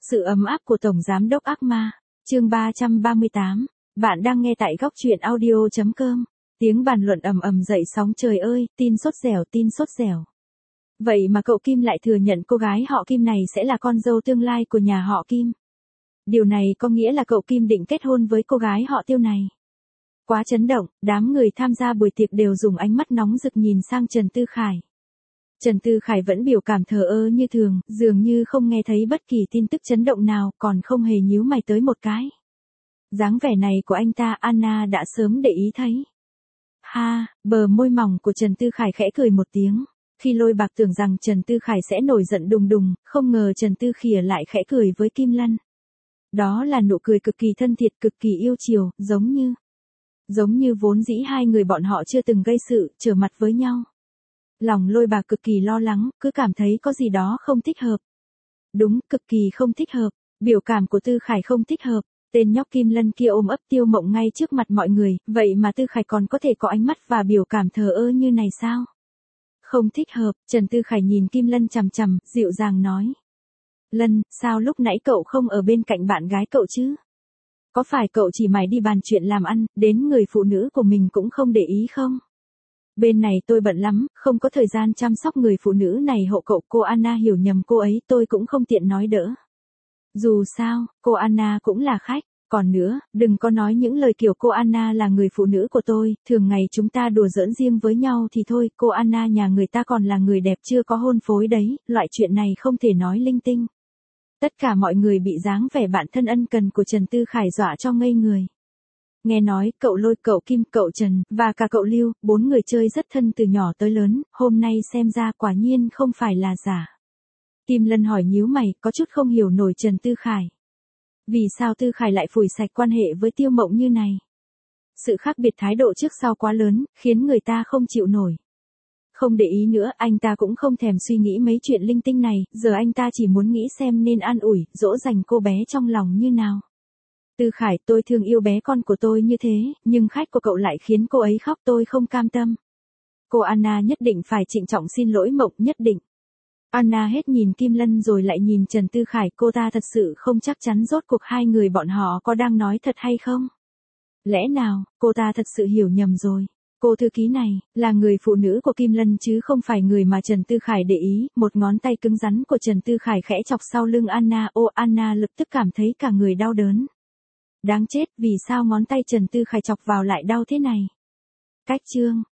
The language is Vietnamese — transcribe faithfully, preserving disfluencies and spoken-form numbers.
Sự ấm áp của Tổng Giám đốc ác ma, chương ba trăm ba mươi tám. Bạn đang nghe tại góc truyện audio chấm com. Tiếng bàn luận ầm ầm dậy sóng trời ơi, tin sốt dẻo tin sốt dẻo. Vậy mà cậu Kim lại thừa nhận cô gái họ Kim này sẽ là con dâu tương lai của nhà họ Kim. Điều này có nghĩa là cậu Kim định kết hôn với cô gái họ Tiêu này. Quá chấn động, đám người tham gia buổi tiệc đều dùng ánh mắt nóng rực nhìn sang Trần Tư Khải. Trần Tư Khải vẫn biểu cảm thờ ơ như thường, dường như không nghe thấy bất kỳ tin tức chấn động nào, còn không hề nhíu mày tới một cái. Dáng vẻ này của anh ta Anna đã sớm để ý thấy. Ha, bờ môi mỏng của Trần Tư Khải khẽ cười một tiếng. Khi Lôi Bạc tưởng rằng Trần Tư Khải sẽ nổi giận đùng đùng, không ngờ Trần Tư Khỉa lại khẽ cười với Kim Lân. Đó là nụ cười cực kỳ thân thiệt, cực kỳ yêu chiều, giống như... Giống như vốn dĩ hai người bọn họ chưa từng gây sự, trở mặt với nhau. Lòng Lôi Bạc cực kỳ lo lắng, cứ cảm thấy có gì đó không thích hợp. Đúng, cực kỳ không thích hợp. Biểu cảm của Tư Khải không thích hợp. Tên nhóc Kim Lân kia ôm ấp Tiêu Mộng ngay trước mặt mọi người, vậy mà Tư Khải còn có thể có ánh mắt và biểu cảm thờ ơ như này sao? Không thích hợp, Trần Tư Khải nhìn Kim Lân chằm chằm, dịu dàng nói. Lân, sao lúc nãy cậu không ở bên cạnh bạn gái cậu chứ? Có phải cậu chỉ mải đi bàn chuyện làm ăn, đến người phụ nữ của mình cũng không để ý không? Bên này tôi bận lắm, không có thời gian chăm sóc người phụ nữ này hộ cậu. Cô Anna hiểu nhầm cô ấy, tôi cũng không tiện nói đỡ. Dù sao, cô Anna cũng là khách. Còn nữa, đừng có nói những lời kiểu cô Anna là người phụ nữ của tôi, thường ngày chúng ta đùa giỡn riêng với nhau thì thôi, cô Anna nhà người ta còn là người đẹp chưa có hôn phối đấy, loại chuyện này không thể nói linh tinh. Tất cả mọi người bị dáng vẻ bạn thân ân cần của Trần Tư Khải dọa cho ngây người. Nghe nói, cậu Lôi, cậu Kim, cậu Trần, và cả cậu Lưu, bốn người chơi rất thân từ nhỏ tới lớn, hôm nay xem ra quả nhiên không phải là giả. Kim Lân hỏi nhíu mày, có chút không hiểu nổi Trần Tư Khải. Vì sao Tư Khải lại phủi sạch quan hệ với Tiêu Mộng như này? Sự khác biệt thái độ trước sau quá lớn, khiến người ta không chịu nổi. Không để ý nữa, anh ta cũng không thèm suy nghĩ mấy chuyện linh tinh này, giờ anh ta chỉ muốn nghĩ xem nên an ủi, dỗ dành cô bé trong lòng như nào. Tư Khải, tôi thương yêu bé con của tôi như thế, nhưng khách của cậu lại khiến cô ấy khóc, tôi không cam tâm. Cô Anna nhất định phải trịnh trọng xin lỗi Mộng, nhất định. Anna hết nhìn Kim Lân rồi lại nhìn Trần Tư Khải, cô ta thật sự không chắc chắn rốt cuộc hai người bọn họ có đang nói thật hay không. Lẽ nào, cô ta thật sự hiểu nhầm rồi. Cô thư ký này, là người phụ nữ của Kim Lân chứ không phải người mà Trần Tư Khải để ý. Một ngón tay cứng rắn của Trần Tư Khải khẽ chọc sau lưng Anna. Ô, Anna lập tức cảm thấy cả người đau đớn. Đáng chết, vì sao ngón tay Trần Tư Khải chọc vào lại đau thế này? Cách chương.